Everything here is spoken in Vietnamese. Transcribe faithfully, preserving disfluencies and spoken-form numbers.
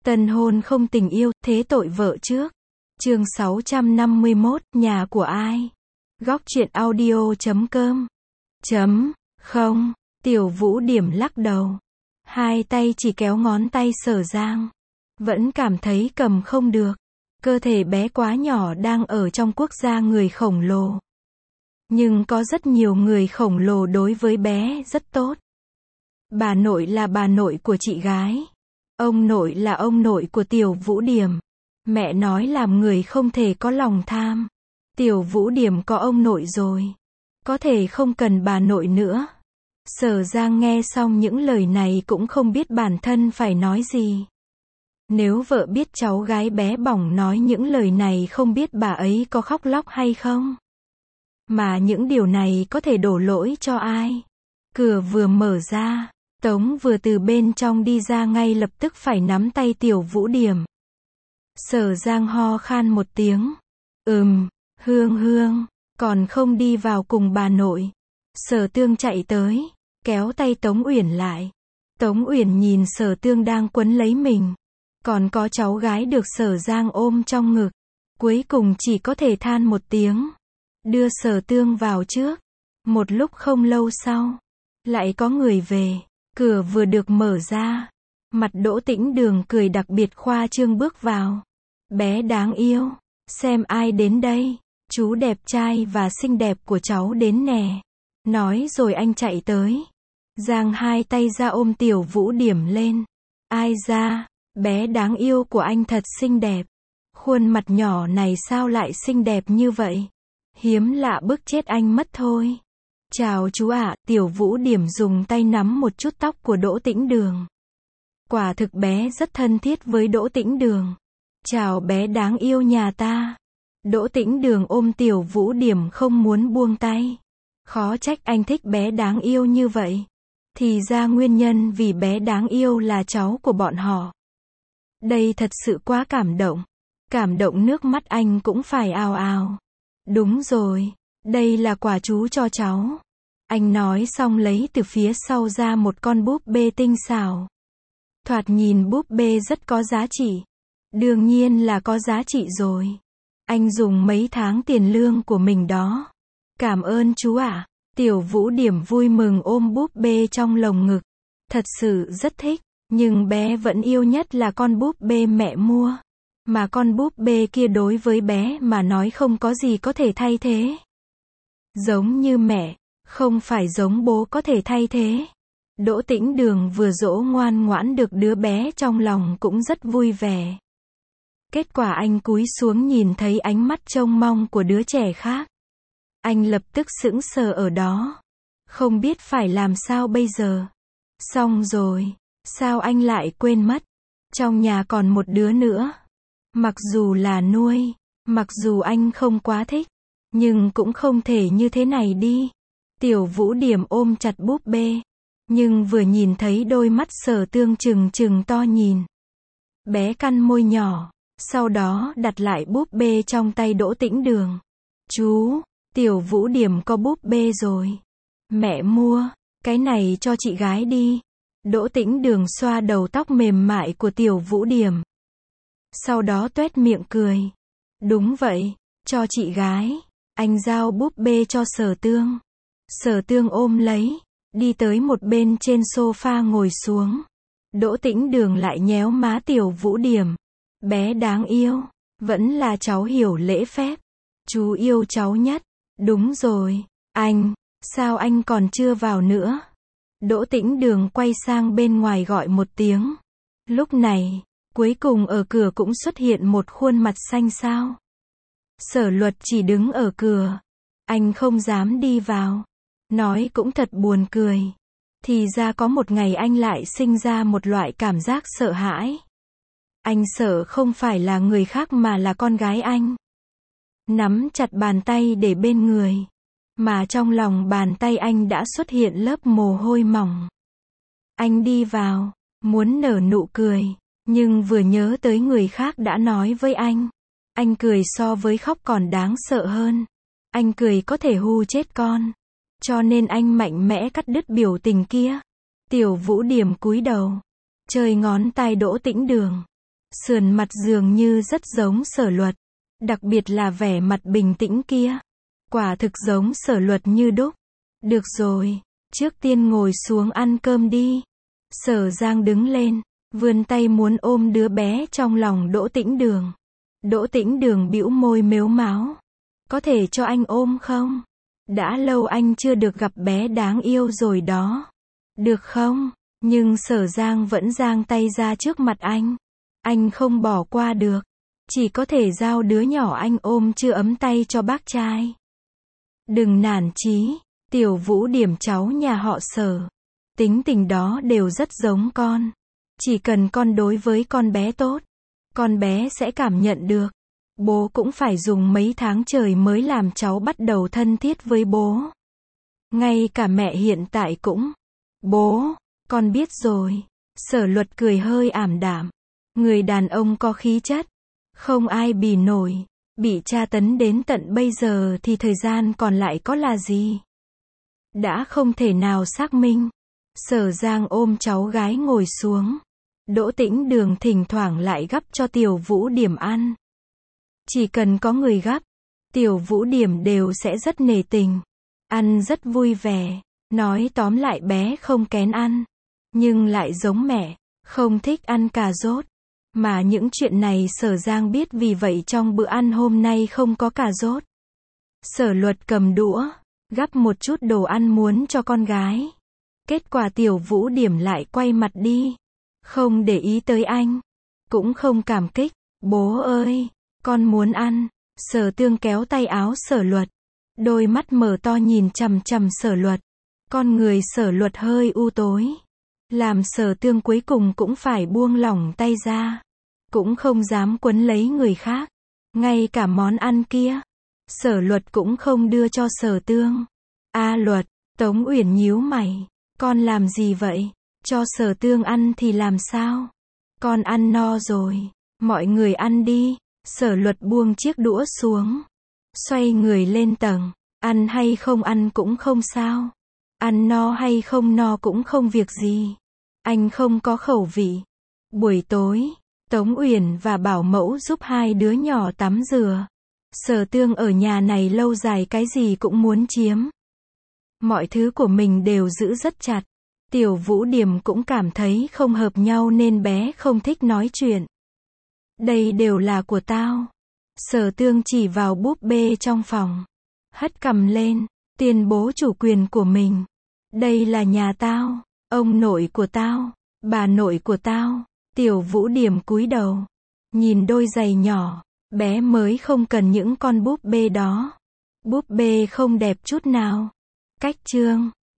Tân hôn không tình yêu, thế tội vợ trước. Chương sáu trăm năm mươi mốt, nhà của ai? Góc truyện audio chấm com. Chấm, không, Tiểu Vũ Điểm lắc đầu. Hai tay chỉ kéo ngón tay Sở Giang. Vẫn cảm thấy cầm không được. Cơ thể bé quá nhỏ đang ở trong quốc gia người khổng lồ. Nhưng có rất nhiều người khổng lồ đối với bé rất tốt. Bà nội là bà nội của chị gái. Ông nội là ông nội của Tiểu Vũ Điểm. Mẹ nói làm người không thể có lòng tham. Tiểu Vũ Điểm có ông nội rồi. Có thể không cần bà nội nữa. Sở Giang nghe xong những lời này cũng không biết bản thân phải nói gì. Nếu vợ biết cháu gái bé bỏng nói những lời này không biết bà ấy có khóc lóc hay không. Mà những điều này có thể đổ lỗi cho ai? Cửa vừa mở ra, Tống vừa từ bên trong đi ra ngay lập tức phải nắm tay Tiểu Vũ Điểm. Sở Giang ho khan một tiếng. Ừm, Hương Hương, còn không đi vào cùng bà nội. Sở Tương chạy tới, kéo tay Tống Uyển lại. Tống Uyển nhìn Sở Tương đang quấn lấy mình. Còn có cháu gái được Sở Giang ôm trong ngực. Cuối cùng chỉ có thể than một tiếng. Đưa Sở Tương vào trước. Một lúc không lâu sau, lại có người về. Cửa vừa được mở ra. Mặt Đỗ Tĩnh Đường cười đặc biệt khoa trương bước vào. Bé đáng yêu, xem ai đến đây. Chú đẹp trai và xinh đẹp của cháu đến nè. Nói rồi anh chạy tới. Giang hai tay ra ôm Tiểu Vũ Điểm lên. Ai da, bé đáng yêu của anh thật xinh đẹp. Khuôn mặt nhỏ này sao lại xinh đẹp như vậy? Hiếm lạ bức chết anh mất thôi. Chào chú ạ, Tiểu Vũ Điểm dùng tay nắm một chút tóc của Đỗ Tĩnh Đường. Quả thực bé rất thân thiết với Đỗ Tĩnh Đường. Chào bé đáng yêu nhà ta. Đỗ Tĩnh Đường ôm Tiểu Vũ Điểm không muốn buông tay. Khó trách anh thích bé đáng yêu như vậy. Thì ra nguyên nhân vì bé đáng yêu là cháu của bọn họ. Đây thật sự quá cảm động. Cảm động nước mắt anh cũng phải ào ào. Đúng rồi, đây là quà chú cho cháu. Anh nói xong lấy từ phía sau ra một con búp bê tinh xảo. Thoạt nhìn búp bê rất có giá trị. Đương nhiên là có giá trị rồi. Anh dùng mấy tháng tiền lương của mình đó. Cảm ơn chú ạ. Tiểu Vũ Điểm vui mừng ôm búp bê trong lồng ngực. Thật sự rất thích, nhưng bé vẫn yêu nhất là con búp bê mẹ mua. Mà con búp bê kia đối với bé mà nói không có gì có thể thay thế. Giống như mẹ, không phải giống bố có thể thay thế. Đỗ Tĩnh Đường vừa dỗ ngoan ngoãn được đứa bé trong lòng cũng rất vui vẻ. Kết quả anh cúi xuống nhìn thấy ánh mắt trông mong của đứa trẻ khác. Anh lập tức sững sờ ở đó. Không biết phải làm sao bây giờ. Xong rồi, sao anh lại quên mất? Trong nhà còn một đứa nữa. Mặc dù là nuôi, mặc dù anh không quá thích, nhưng cũng không thể như thế này đi. Tiểu Vũ Điểm ôm chặt búp bê, nhưng vừa nhìn thấy đôi mắt Sở Tương trừng trừng to nhìn. Bé cắn môi nhỏ, sau đó đặt lại búp bê trong tay Đỗ Tĩnh Đường. Chú, Tiểu Vũ Điểm có búp bê rồi. Mẹ mua, cái này cho chị gái đi. Đỗ Tĩnh Đường xoa đầu tóc mềm mại của Tiểu Vũ Điểm. Sau đó tuét miệng cười. Đúng vậy, cho chị gái. Anh giao búp bê cho Sở Tương. Sở Tương ôm lấy, đi tới một bên trên sofa ngồi xuống. Đỗ Tĩnh Đường lại nhéo má Tiểu Vũ Điểm. Bé đáng yêu, vẫn là cháu hiểu lễ phép. Chú yêu cháu nhất. Đúng rồi, anh, sao anh còn chưa vào nữa? Đỗ Tĩnh Đường quay sang bên ngoài gọi một tiếng. Lúc này, cuối cùng ở cửa cũng xuất hiện một khuôn mặt xanh xao. Sở Luật chỉ đứng ở cửa. Anh không dám đi vào. Nói cũng thật buồn cười. Thì ra có một ngày anh lại sinh ra một loại cảm giác sợ hãi. Anh sợ không phải là người khác mà là con gái anh. Nắm chặt bàn tay để bên người. Mà trong lòng bàn tay anh đã xuất hiện lớp mồ hôi mỏng. Anh đi vào, muốn nở nụ cười. Nhưng vừa nhớ tới người khác đã nói với anh. Anh cười so với khóc còn đáng sợ hơn. Anh cười có thể hù chết con. Cho nên anh mạnh mẽ cắt đứt biểu tình kia. Tiểu Vũ Điểm cúi đầu. Chơi ngón tay Đỗ Tĩnh Đường. Sườn mặt dường như rất giống Sở Luật. Đặc biệt là vẻ mặt bình tĩnh kia. Quả thực giống Sở Luật như đúc. Được rồi, trước tiên ngồi xuống ăn cơm đi. Sở Giang đứng lên, vươn tay muốn ôm đứa bé trong lòng Đỗ Tĩnh Đường. Đỗ Tĩnh Đường bĩu môi mếu máo. Có thể cho anh ôm không? Đã lâu anh chưa được gặp bé đáng yêu rồi đó. Được không? Nhưng Sở Giang vẫn giang tay ra trước mặt anh. Anh không bỏ qua được. Chỉ có thể giao đứa nhỏ anh ôm chưa ấm tay cho bác trai. Đừng nản chí, Tiểu Vũ Điểm cháu nhà họ Sở. Tính tình đó đều rất giống con. Chỉ cần con đối với con bé tốt, con bé sẽ cảm nhận được. Bố cũng phải dùng mấy tháng trời mới làm cháu bắt đầu thân thiết với bố. Ngay cả mẹ hiện tại cũng. Bố, con biết rồi. Sở Luật cười hơi ảm đạm. Người đàn ông có khí chất. Không ai bì nổi. Bị tra tấn đến tận bây giờ thì thời gian còn lại có là gì? Đã không thể nào xác minh. Sở Giang ôm cháu gái ngồi xuống. Đỗ Tĩnh Đường thỉnh thoảng lại gắp cho Tiểu Vũ Điểm ăn. Chỉ cần có người gắp, Tiểu Vũ Điểm đều sẽ rất nể tình. Ăn rất vui vẻ. Nói tóm lại bé không kén ăn. Nhưng lại giống mẹ, không thích ăn cà rốt. Mà những chuyện này Sở Giang biết, vì vậy trong bữa ăn hôm nay không có cà rốt. Sở Luật cầm đũa, gắp một chút đồ ăn muốn cho con gái. Kết quả Tiểu Vũ Điểm lại quay mặt đi. Không để ý tới anh. Cũng không cảm kích. Bố ơi, con muốn ăn. Sở Tương kéo tay áo Sở Luật. Đôi mắt mở to nhìn chằm chằm Sở Luật. Con người Sở Luật hơi u tối. Làm Sở Tương cuối cùng cũng phải buông lỏng tay ra. Cũng không dám quấn lấy người khác. Ngay cả món ăn kia, Sở Luật cũng không đưa cho Sở Tương. A Luật, Tống Uyển nhíu mày. Con làm gì vậy? Cho Sở Tương ăn thì làm sao? Con ăn no rồi. Mọi người ăn đi. Sở Luật buông chiếc đũa xuống. Xoay người lên tầng. Ăn hay không ăn cũng không sao. Ăn no hay không no cũng không việc gì. Anh không có khẩu vị. Buổi tối, Tống Uyển và Bảo Mẫu giúp hai đứa nhỏ tắm rửa. Sở Tương ở nhà này lâu dài cái gì cũng muốn chiếm. Mọi thứ của mình đều giữ rất chặt. Tiểu Vũ Điểm cũng cảm thấy không hợp nhau nên bé không thích nói chuyện. Đây đều là của tao. Sở Tương chỉ vào búp bê trong phòng. Hất cằm lên, tuyên bố chủ quyền của mình. Đây là nhà tao, ông nội của tao, bà nội của tao. Tiểu Vũ Điểm cúi đầu. Nhìn đôi giày nhỏ. Bé mới không cần những con búp bê đó. Búp bê không đẹp chút nào. Cách chương